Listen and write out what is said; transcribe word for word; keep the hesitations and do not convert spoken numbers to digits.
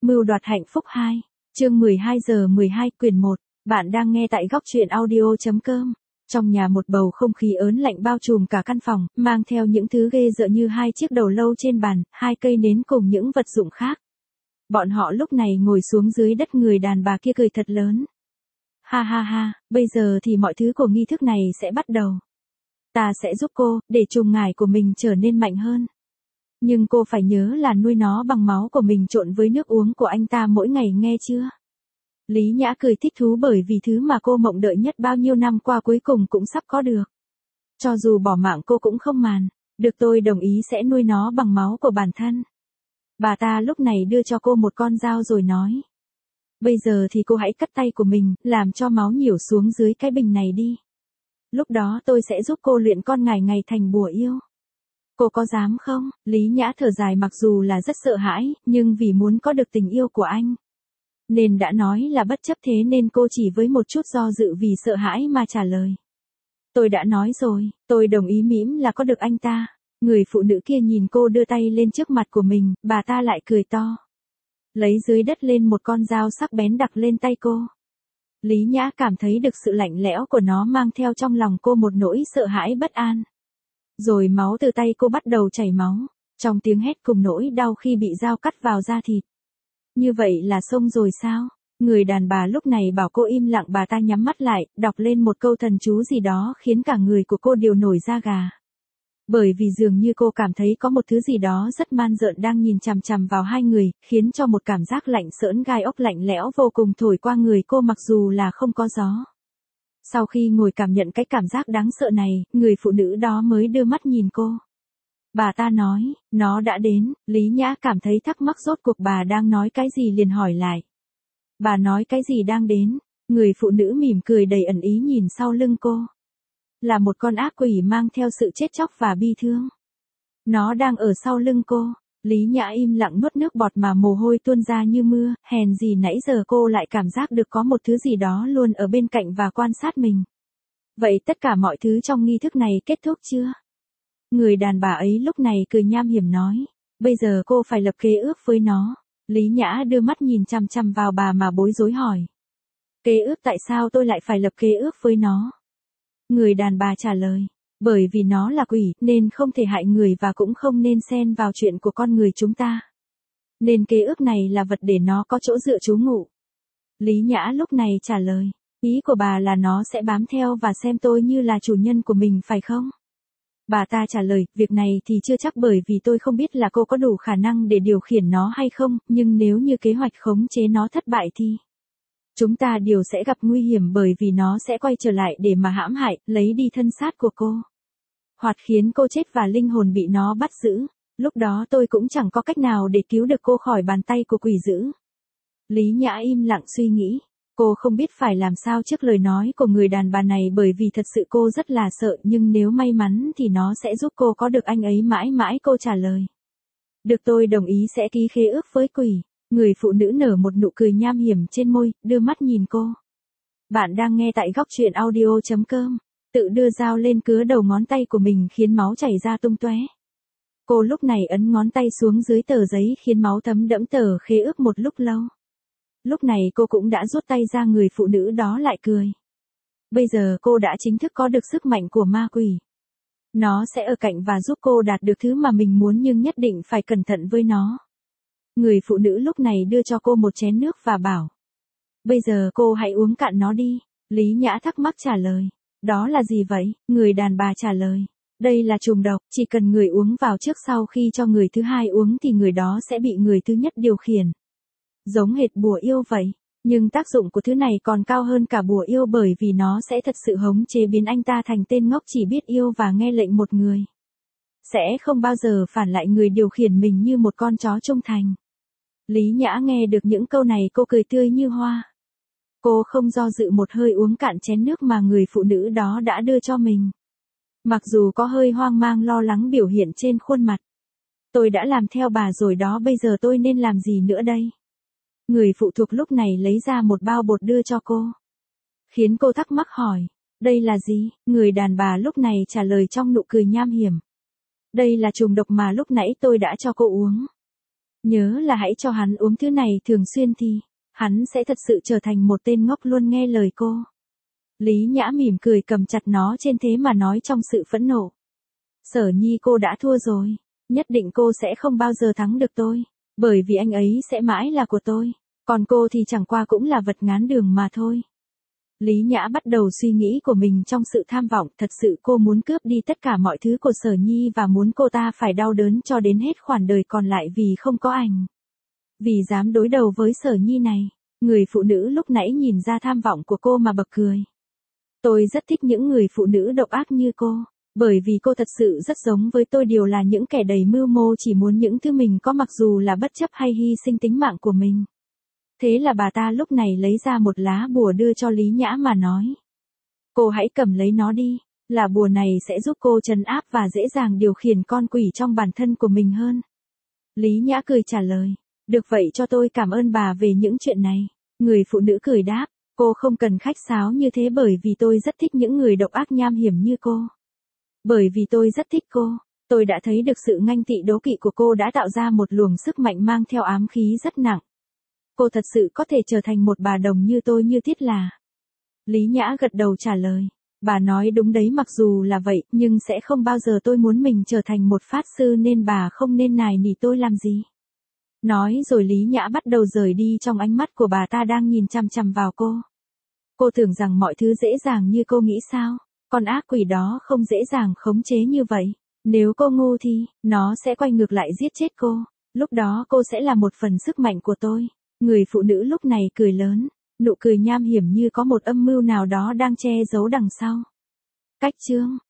Mưu đoạt hạnh phúc hai. Chương mười hai giờ mười hai quyển một. Bạn đang nghe tại góc truyện audio.com. Trong nhà một bầu không khí ớn lạnh bao trùm cả căn phòng, mang theo những thứ ghê rợn như hai chiếc đầu lâu trên bàn, hai cây nến cùng những vật dụng khác. Bọn họ lúc này ngồi xuống dưới đất, người đàn bà kia cười thật lớn. Ha ha ha, bây giờ thì mọi thứ của nghi thức này sẽ bắt đầu. Ta sẽ giúp cô, để trùng ngải của mình trở nên mạnh hơn. Nhưng cô phải nhớ là nuôi nó bằng máu của mình trộn với nước uống của anh ta mỗi ngày, nghe chưa? Lý Nhã cười thích thú bởi vì thứ mà cô mộng đợi nhất bao nhiêu năm qua cuối cùng cũng sắp có được. Cho dù bỏ mạng cô cũng không màn, được tôi đồng ý sẽ nuôi nó bằng máu của bản thân. Bà ta lúc này đưa cho cô một con dao rồi nói. Bây giờ thì cô hãy cắt tay của mình, làm cho máu nhiểu xuống dưới cái bình này đi. Lúc đó tôi sẽ giúp cô luyện con ngải ngày thành bùa yêu. Cô có dám không? Lý Nhã thở dài, mặc dù là rất sợ hãi, nhưng vì muốn có được tình yêu của anh, nên đã nói là bất chấp, thế nên cô chỉ với một chút do dự vì sợ hãi mà trả lời. Tôi đã nói rồi, tôi đồng ý mỉm là có được anh ta. Người phụ nữ kia nhìn cô đưa tay lên trước mặt của mình, bà ta lại cười to. Lấy dưới đất lên một con dao sắc bén đặt lên tay cô. Lý Nhã cảm thấy được sự lạnh lẽo của nó mang theo trong lòng cô một nỗi sợ hãi bất an. Rồi máu từ tay cô bắt đầu chảy máu, trong tiếng hét cùng nỗi đau khi bị dao cắt vào da thịt. Như vậy là xong rồi sao? Người đàn bà lúc này bảo cô im lặng, bà ta nhắm mắt lại, đọc lên một câu thần chú gì đó khiến cả người của cô đều nổi da gà. Bởi vì dường như cô cảm thấy có một thứ gì đó rất man rợn đang nhìn chằm chằm vào hai người, khiến cho một cảm giác lạnh sỡn gai ốc lạnh lẽo vô cùng thổi qua người cô mặc dù là không có gió. Sau khi ngồi cảm nhận cái cảm giác đáng sợ này, người phụ nữ đó mới đưa mắt nhìn cô. Bà ta nói, nó đã đến. Lý Nhã cảm thấy thắc mắc rốt cuộc bà đang nói cái gì liền hỏi lại. Bà nói cái gì đang đến? Người phụ nữ mỉm cười đầy ẩn ý nhìn sau lưng cô. Là một con ác quỷ mang theo sự chết chóc và bi thương. Nó đang ở sau lưng cô. Lý Nhã im lặng nuốt nước bọt mà mồ hôi tuôn ra như mưa, hèn gì nãy giờ cô lại cảm giác được có một thứ gì đó luôn ở bên cạnh và quan sát mình. Vậy tất cả mọi thứ trong nghi thức này kết thúc chưa? Người đàn bà ấy lúc này cười nham hiểm nói, bây giờ cô phải lập kế ước với nó. Lý Nhã đưa mắt nhìn chằm chằm vào bà mà bối rối hỏi. Kế ước? Tại sao tôi lại phải lập kế ước với nó? Người đàn bà trả lời, bởi vì nó là quỷ, nên không thể hại người và cũng không nên xen vào chuyện của con người chúng ta. Nên kế ước này là vật để nó có chỗ dựa trú ngụ. Lý Nhã lúc này trả lời, ý của bà là nó sẽ bám theo và xem tôi như là chủ nhân của mình phải không? Bà ta trả lời, việc này thì chưa chắc bởi vì tôi không biết là cô có đủ khả năng để điều khiển nó hay không, nhưng nếu như kế hoạch khống chế nó thất bại thì chúng ta đều sẽ gặp nguy hiểm bởi vì nó sẽ quay trở lại để mà hãm hại, lấy đi thân xác của cô. Hoặc khiến cô chết và linh hồn bị nó bắt giữ. Lúc đó tôi cũng chẳng có cách nào để cứu được cô khỏi bàn tay của quỷ dữ. Lý Nhã im lặng suy nghĩ. Cô không biết phải làm sao trước lời nói của người đàn bà này bởi vì thật sự cô rất là sợ, nhưng nếu may mắn thì nó sẽ giúp cô có được anh ấy mãi mãi. Cô trả lời. Được, tôi đồng ý sẽ ký khế ước với quỷ. Người phụ nữ nở một nụ cười nham hiểm trên môi, đưa mắt nhìn cô. Bạn đang nghe tại góc truyện audio.com. Tự đưa dao lên cứa đầu ngón tay của mình khiến máu chảy ra tung tóe. Cô lúc này ấn ngón tay xuống dưới tờ giấy khiến máu thấm đẫm tờ khế ước một lúc lâu. Lúc này cô cũng đã rút tay ra, người phụ nữ đó lại cười. Bây giờ cô đã chính thức có được sức mạnh của ma quỷ. Nó sẽ ở cạnh và giúp cô đạt được thứ mà mình muốn, nhưng nhất định phải cẩn thận với nó. Người phụ nữ lúc này đưa cho cô một chén nước và bảo. Bây giờ cô hãy uống cạn nó đi. Lý Nhã thắc mắc trả lời. Đó là gì vậy? Người đàn bà trả lời. Đây là trùng độc, chỉ cần người uống vào trước sau khi cho người thứ hai uống thì người đó sẽ bị người thứ nhất điều khiển. Giống hệt bùa yêu vậy. Nhưng tác dụng của thứ này còn cao hơn cả bùa yêu bởi vì nó sẽ thật sự khống chế biến anh ta thành tên ngốc chỉ biết yêu và nghe lệnh một người. Sẽ không bao giờ phản lại người điều khiển mình như một con chó trung thành. Lý Nhã nghe được những câu này cô cười tươi như hoa. Cô không do dự một hơi uống cạn chén nước mà người phụ nữ đó đã đưa cho mình. Mặc dù có hơi hoang mang lo lắng biểu hiện trên khuôn mặt. Tôi đã làm theo bà rồi đó, bây giờ tôi nên làm gì nữa đây? Người phụ thuộc lúc này lấy ra một bao bột đưa cho cô. Khiến cô thắc mắc hỏi, đây là gì? Người đàn bà lúc này trả lời trong nụ cười nham hiểm. Đây là trùng độc mà lúc nãy tôi đã cho cô uống. Nhớ là hãy cho hắn uống thứ này thường xuyên thì, hắn sẽ thật sự trở thành một tên ngốc luôn nghe lời cô. Lý Nhã mỉm cười cầm chặt nó trên thế mà nói trong sự phẫn nộ. Sở Nhi cô đã thua rồi, nhất định cô sẽ không bao giờ thắng được tôi, bởi vì anh ấy sẽ mãi là của tôi, còn cô thì chẳng qua cũng là vật ngán đường mà thôi. Lý Nhã bắt đầu suy nghĩ của mình trong sự tham vọng, thật sự cô muốn cướp đi tất cả mọi thứ của Sở Nhi và muốn cô ta phải đau đớn cho đến hết khoản đời còn lại vì không có ảnh. Vì dám đối đầu với Sở Nhi này, người phụ nữ lúc nãy nhìn ra tham vọng của cô mà bật cười. Tôi rất thích những người phụ nữ độc ác như cô, bởi vì cô thật sự rất giống với tôi, đều là những kẻ đầy mưu mô chỉ muốn những thứ mình có mặc dù là bất chấp hay hy sinh tính mạng của mình. Thế là bà ta lúc này lấy ra một lá bùa đưa cho Lý Nhã mà nói. Cô hãy cầm lấy nó đi, là bùa này sẽ giúp cô trấn áp và dễ dàng điều khiển con quỷ trong bản thân của mình hơn. Lý Nhã cười trả lời, được vậy cho tôi cảm ơn bà về những chuyện này. Người phụ nữ cười đáp, cô không cần khách sáo như thế bởi vì tôi rất thích những người độc ác nham hiểm như cô. Bởi vì tôi rất thích cô, tôi đã thấy được sự nganh tị đố kỵ của cô đã tạo ra một luồng sức mạnh mang theo ám khí rất nặng. Cô thật sự có thể trở thành một bà đồng như tôi như thiết là. Lý Nhã gật đầu trả lời, bà nói đúng đấy, mặc dù là vậy, nhưng sẽ không bao giờ tôi muốn mình trở thành một pháp sư nên bà không nên nài nỉ tôi làm gì. Nói rồi Lý Nhã bắt đầu rời đi trong ánh mắt của bà ta đang nhìn chằm chằm vào cô. Cô tưởng rằng mọi thứ dễ dàng như cô nghĩ sao, con ác quỷ đó không dễ dàng khống chế như vậy. Nếu cô ngu thì, nó sẽ quay ngược lại giết chết cô, lúc đó cô sẽ là một phần sức mạnh của tôi. Người phụ nữ lúc này cười lớn, nụ cười nham hiểm như có một âm mưu nào đó đang che giấu đằng sau. Cách chương